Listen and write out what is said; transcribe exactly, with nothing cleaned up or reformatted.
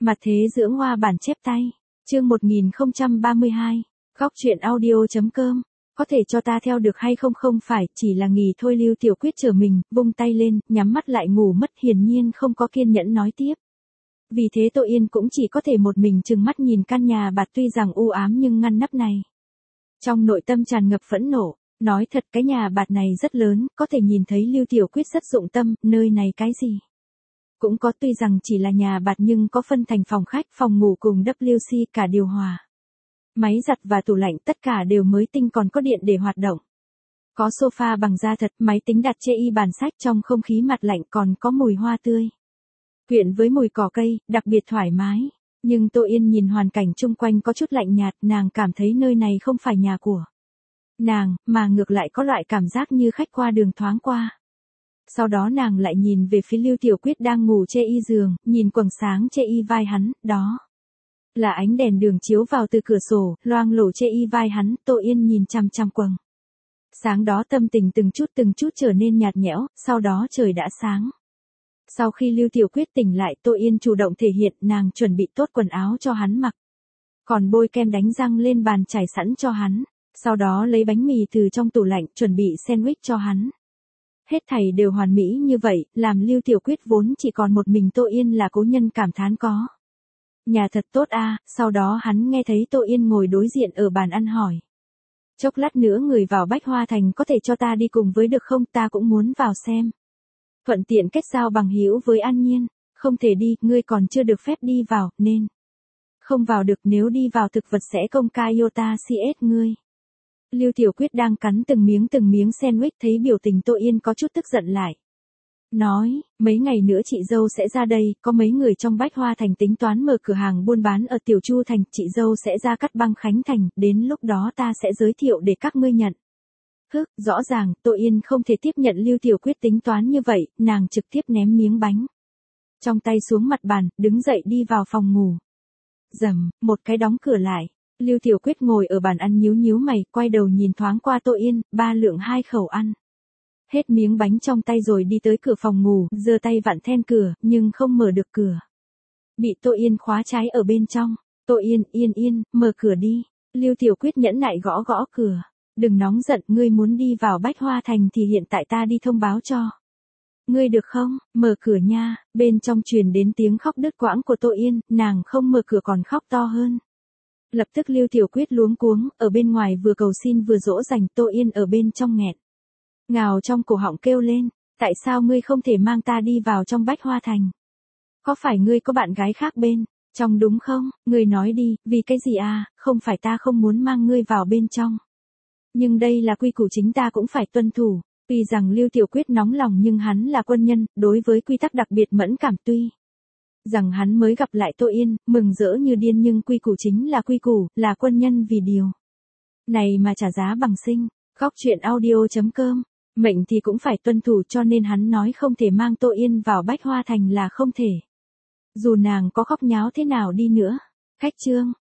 Mặt thế dưỡng hoa bản chép tay. Chương một nghìn không trăm ba mươi hai. Góc truyện audio.com. Có thể cho ta theo được hay không? Không phải, chỉ là nghỉ thôi. Lưu Tiểu Quyết trở mình, vung tay lên, nhắm mắt lại ngủ mất, hiển nhiên không có kiên nhẫn nói tiếp. Vì thế Tô Yên cũng chỉ có thể một mình trừng mắt nhìn căn nhà bạt tuy rằng u ám nhưng ngăn nắp này. Trong nội tâm tràn ngập phẫn nộ, nói thật cái nhà bạt này rất lớn, có thể nhìn thấy Lưu Tiểu Quyết rất dụng tâm, nơi này cái gì? Cũng có, tuy rằng chỉ là nhà bạt nhưng có phân thành phòng khách, phòng ngủ cùng vê xê cả điều hòa. Máy giặt và tủ lạnh tất cả đều mới tinh, còn có điện để hoạt động. Có sofa bằng da thật, máy tính đặt chê y, bàn sách, trong không khí mặt lạnh còn có mùi hoa tươi. Quyện với mùi cỏ cây, đặc biệt thoải mái. Nhưng Tô Yên nhìn hoàn cảnh chung quanh có chút lạnh nhạt, nàng cảm thấy nơi này không phải nhà của nàng, mà ngược lại có loại cảm giác như khách qua đường thoáng qua. Sau đó nàng lại nhìn về phía Lưu Tiểu Quyết đang ngủ chê y giường, nhìn quầng sáng chê y vai hắn, đó là ánh đèn đường chiếu vào từ cửa sổ, loang lổ chê y vai hắn. Tô Yên nhìn chằm chằm quầng sáng đó, tâm tình từng chút từng chút trở nên nhạt nhẽo, sau đó trời đã sáng. Sau khi Lưu Tiểu Quyết tỉnh lại, Tô Yên chủ động thể hiện, nàng chuẩn bị tốt quần áo cho hắn mặc, còn bôi kem đánh răng lên bàn trải sẵn cho hắn, sau đó lấy bánh mì từ trong tủ lạnh, chuẩn bị sandwich cho hắn. Hết thảy đều hoàn mỹ như vậy, làm Lưu Tiểu Quyết vốn chỉ còn một mình Tô Yên là cố nhân cảm thán có nhà thật tốt a. Sau đó hắn nghe thấy Tô Yên ngồi đối diện ở bàn ăn hỏi. Chốc lát nữa người vào Bách Hoa Thành, có thể cho ta đi cùng với được không? Ta cũng muốn vào xem. Thuận tiện kết giao bằng hữu với An Nhiên. Không thể đi, ngươi còn chưa được phép đi vào, nên không vào được, nếu đi vào thực vật sẽ công khai iota cs ngươi. Lưu Tiểu Quyết đang cắn từng miếng từng miếng sandwich, thấy biểu tình Tô Yên có chút tức giận lại. Nói, mấy ngày nữa chị dâu sẽ ra đây, có mấy người trong Bách Hoa Thành tính toán mở cửa hàng buôn bán ở Tiểu Chu Thành, chị dâu sẽ ra Cát Băng Khánh Thành, đến lúc đó ta sẽ giới thiệu để các ngươi nhận. Hức, rõ ràng, Tô Yên không thể tiếp nhận Lưu Tiểu Quyết tính toán như vậy, nàng trực tiếp ném miếng bánh trong tay xuống mặt bàn, đứng dậy đi vào phòng ngủ. Rầm, một cái đóng cửa lại. Lưu Tiểu Quyết ngồi ở bàn ăn nhíu nhíu mày, quay đầu nhìn thoáng qua Tô Yên, ba lượng hai khẩu ăn hết miếng bánh trong tay rồi đi tới cửa phòng ngủ, giơ tay vặn then cửa, nhưng không mở được cửa. Bị Tô Yên khóa trái ở bên trong. Tô Yên, Yên Yên, mở cửa đi. Lưu Tiểu Quyết nhẫn nại gõ gõ cửa. Đừng nóng giận, ngươi muốn đi vào Bách Hoa Thành thì hiện tại ta đi thông báo cho ngươi được không? Mở cửa nha. Bên trong truyền đến tiếng khóc đứt quãng của Tô Yên, nàng không mở cửa còn khóc to hơn. Lập tức Lưu Tiểu Quyết luống cuống, ở bên ngoài vừa cầu xin vừa dỗ dành, Tô Yên ở bên trong nghẹn ngào trong cổ họng kêu lên, tại sao ngươi không thể mang ta đi vào trong Bách Hoa Thành? Có phải ngươi có bạn gái khác bên trong đúng không? Ngươi nói đi, vì cái gì à? Không phải ta không muốn mang ngươi vào bên trong, nhưng đây là quy củ chính ta cũng phải tuân thủ. Tuy rằng Lưu Tiểu Quyết nóng lòng nhưng hắn là quân nhân, đối với quy tắc đặc biệt mẫn cảm, tuy rằng hắn mới gặp lại Tô Yên, mừng rỡ như điên, nhưng quy củ chính là quy củ, là quân nhân vì điều này mà trả giá bằng sinh. Góc truyện audio.com. Mệnh thì cũng phải tuân thủ, cho nên hắn nói không thể mang Tô Yên vào Bách Hoa Thành là không thể. Dù nàng có khóc nháo thế nào đi nữa. Cách chương.